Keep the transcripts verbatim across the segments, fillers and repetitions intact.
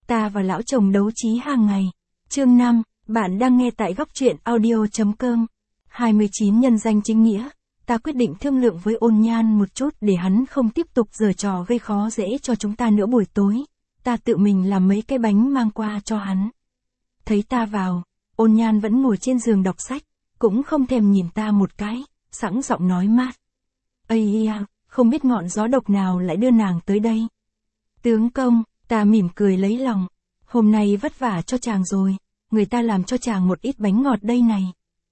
Ta và lão chồng đấu trí hàng ngày. Chương năm, bạn đang nghe tại góc truyện audio.com. hai mươi chín nhân danh chính nghĩa. Ta quyết định thương lượng với Ôn Nhan một chút để hắn không tiếp tục giở trò gây khó dễ cho chúng ta nữa. Buổi tối, ta tự mình làm mấy cái bánh mang qua cho hắn. Thấy ta vào, Ôn Nhan vẫn ngồi trên giường đọc sách, cũng không thèm nhìn ta một cái, sẵn giọng nói mát. Ây à, không biết ngọn gió độc nào lại đưa nàng tới đây. Tướng công, ta mỉm cười lấy lòng. Hôm nay vất vả cho chàng rồi, người ta làm cho chàng một ít bánh ngọt đây này.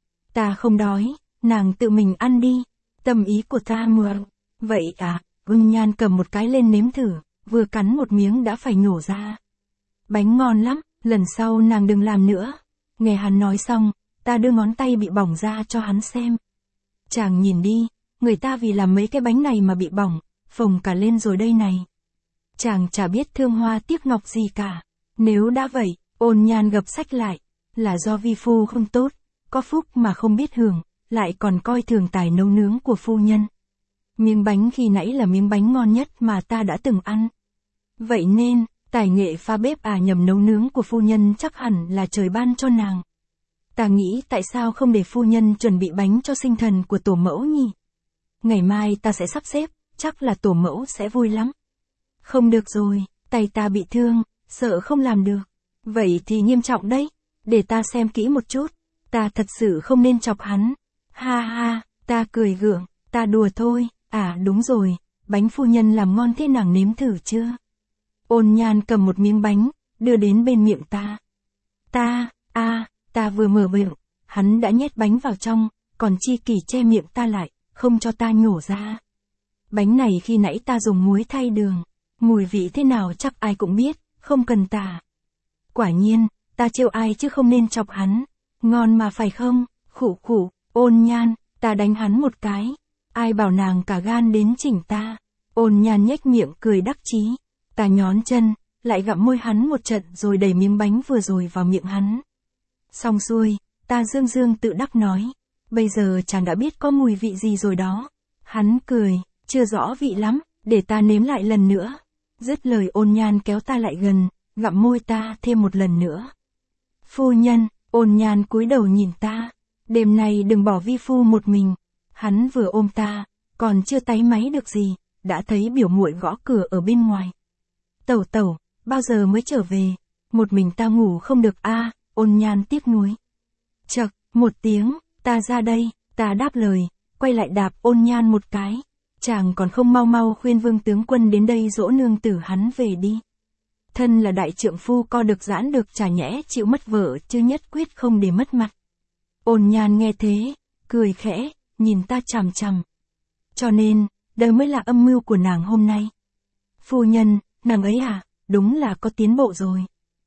Ta không đói, nàng tự mình ăn đi. Tâm ý của ta mưa. Vậy à, Ôn Nhan cầm một cái lên nếm thử, vừa cắn một miếng đã phải nhổ ra. Bánh ngon lắm, lần sau nàng đừng làm nữa. Nghe hắn nói xong, ta đưa ngón tay bị bỏng ra cho hắn xem. Chàng nhìn đi, người ta vì làm mấy cái bánh này mà bị bỏng, phồng cả lên rồi đây này. Chàng chả biết thương hoa tiếc ngọc gì cả. Nếu đã vậy, Ôn Nhan gập sách lại, là do vi phu không tốt, có phúc mà không biết hưởng, lại còn coi thường tài nấu nướng của phu nhân. Miếng bánh khi nãy là miếng bánh ngon nhất mà ta đã từng ăn. Vậy nên, tài nghệ pha bếp à nhầm nấu nướng của phu nhân chắc hẳn là trời ban cho nàng. Ta nghĩ tại sao không để phu nhân chuẩn bị bánh cho sinh thần của tổ mẫu nhỉ? Ngày mai ta sẽ sắp xếp, chắc là tổ mẫu sẽ vui lắm. Không được rồi, tay ta bị thương, sợ không làm được. Vậy thì nghiêm trọng đấy, để ta xem kỹ một chút. Ta thật sự không nên chọc hắn. Ha ha, ta cười gượng, ta đùa thôi. À đúng rồi, bánh phu nhân làm ngon thế nàng nếm thử chưa? Ôn Nhan cầm một miếng bánh, đưa đến bên miệng ta. Ta, a, à, ta vừa mở miệng, hắn đã nhét bánh vào trong, còn chi kỷ che miệng ta lại, không cho ta nhổ ra. Bánh này khi nãy ta dùng muối thay đường, mùi vị thế nào chắc ai cũng biết, không cần tả. Quả nhiên, ta trêu ai chứ không nên chọc hắn. Ngon mà phải không? Khụ khụ, Ôn Nhan, ta đánh hắn một cái. Ai bảo nàng cả gan đến chỉnh ta. Ôn Nhan nhếch miệng cười đắc chí. Ta nhón chân, lại gặm môi hắn một trận rồi đẩy miếng bánh vừa rồi vào miệng hắn. Xong xuôi, ta dương dương tự đắc nói. Bây giờ chàng đã biết có mùi vị gì rồi đó. Hắn cười, chưa rõ vị lắm, để ta nếm lại lần nữa. Dứt lời Ôn Nhan kéo ta lại gần, gặm môi ta thêm một lần nữa. Phu nhân, Ôn Nhan cúi đầu nhìn ta. Đêm nay đừng bỏ vi phu một mình. Hắn vừa ôm ta, còn chưa táy máy được gì, đã thấy biểu muội gõ cửa ở bên ngoài. Tẩu tẩu, bao giờ mới trở về? Một mình ta ngủ không được a. À, Ôn Nhan tiếc nuối. Chậc, một tiếng, ta ra đây, ta đáp lời, quay lại đạp Ôn Nhan một cái. Chàng còn không mau mau khuyên Vương tướng quân đến đây dỗ nương tử hắn về đi. Thân là đại trượng phu co được giãn được chả nhẽ chịu mất vợ chứ nhất quyết không để mất mặt. Ôn Nhan nghe thế, cười khẽ, nhìn ta chằm chằm. Cho nên, đây mới là âm mưu của nàng hôm nay. Phu nhân, nàng ấy à, đúng là có tiến bộ rồi.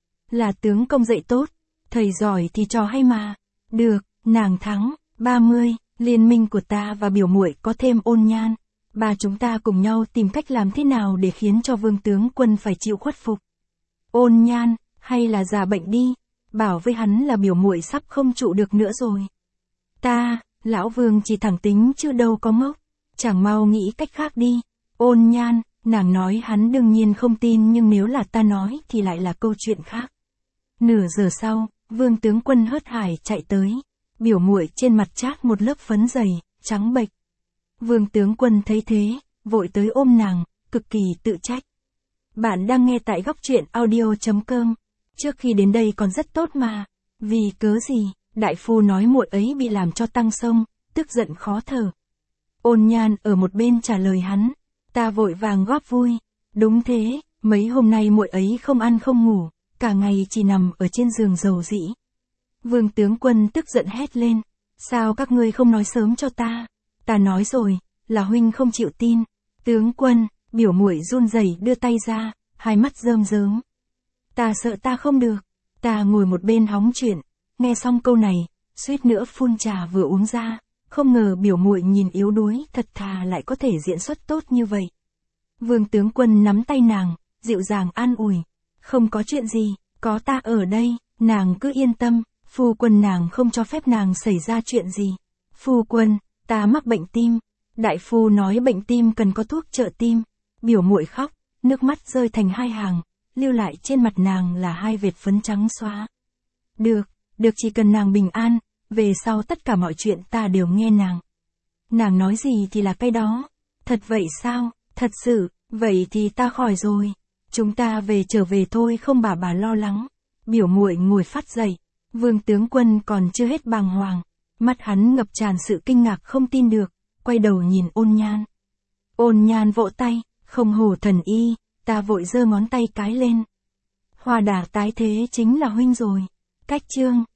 Là tướng công dạy tốt, thầy giỏi thì trò hay mà. Được, nàng thắng, ba mươi, liên minh của ta và biểu muội có thêm Ôn Nhan. Ba chúng ta cùng nhau tìm cách làm thế nào để khiến cho Vương tướng quân phải chịu khuất phục. Ôn Nhan, hay là giả bệnh đi, bảo với hắn là biểu muội sắp không trụ được nữa rồi. Ta, lão Vương chỉ thẳng tính chứ đâu có ngốc, chẳng mau nghĩ cách khác đi. Ôn Nhan, nàng nói hắn đương nhiên không tin nhưng nếu là ta nói thì lại là câu chuyện khác. Nửa giờ sau, Vương tướng quân hớt hải chạy tới, biểu muội trên mặt chát một lớp phấn dày, trắng bệch. Vương tướng quân thấy thế, vội tới ôm nàng, cực kỳ tự trách. Bạn đang nghe tại góc truyện audio.com. Trước khi đến đây còn rất tốt mà. Vì cớ gì, đại phu nói muội ấy bị làm cho tăng sông, tức giận khó thở. Ôn Nhan ở một bên trả lời hắn. Ta vội vàng góp vui. Đúng thế, mấy hôm nay muội ấy không ăn không ngủ, cả ngày chỉ nằm ở trên giường dầu dĩ. Vương tướng quân tức giận hét lên. Sao các ngươi không nói sớm cho ta? Ta nói rồi, là huynh không chịu tin. Tướng quân, biểu muội run rẩy đưa tay ra, hai mắt rơm rớm. Ta sợ ta không được. Ta ngồi một bên hóng chuyện, nghe xong câu này, suýt nữa phun trà vừa uống ra. Không ngờ biểu muội nhìn yếu đuối thật thà lại có thể diễn xuất tốt như vậy. Vương tướng quân nắm tay nàng, dịu dàng an ủi. Không có chuyện gì, có ta ở đây, nàng cứ yên tâm, phu quân nàng không cho phép nàng xảy ra chuyện gì. Phu quân, ta mắc bệnh tim. Đại phu nói bệnh tim cần có thuốc trợ tim. Biểu muội khóc, nước mắt rơi thành hai hàng, lưu lại trên mặt nàng là hai vệt phấn trắng xóa. Được, được chỉ cần nàng bình an, về sau tất cả mọi chuyện ta đều nghe nàng. Nàng nói gì thì là cái đó. Thật vậy sao, thật sự, vậy thì ta khỏi rồi. Chúng ta về trở về thôi không bà bà lo lắng. Biểu muội ngồi phát dậy, Vương tướng quân còn chưa hết bàng hoàng. Mắt hắn ngập tràn sự kinh ngạc không tin được, quay đầu nhìn Ôn Nhan. Ôn Nhan vỗ tay, không hổ thần y, ta vội giơ ngón tay cái lên. Hoa đà tái thế chính là huynh rồi. Cách chương